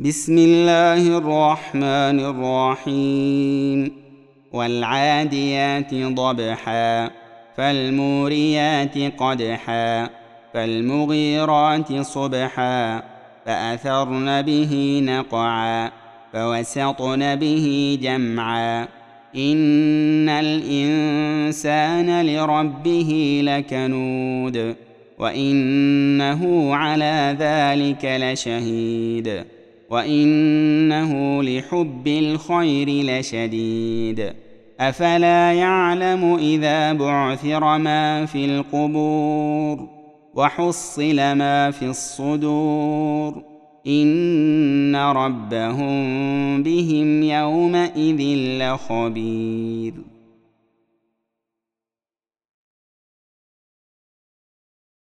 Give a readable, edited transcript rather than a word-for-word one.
بسم الله الرحمن الرحيم والعاديات ضبحا فالموريات قدحا فالمغيرات صبحا فأثرن به نقعا فوسطن به جمعا إن الإنسان لربه لكنود وإنه على ذلك لشهيد وإنه لحب الخير لشديد أفلا يعلم إذا بعثر ما في القبور وحصل ما في الصدور إن ربهم بهم يومئذ لخبير.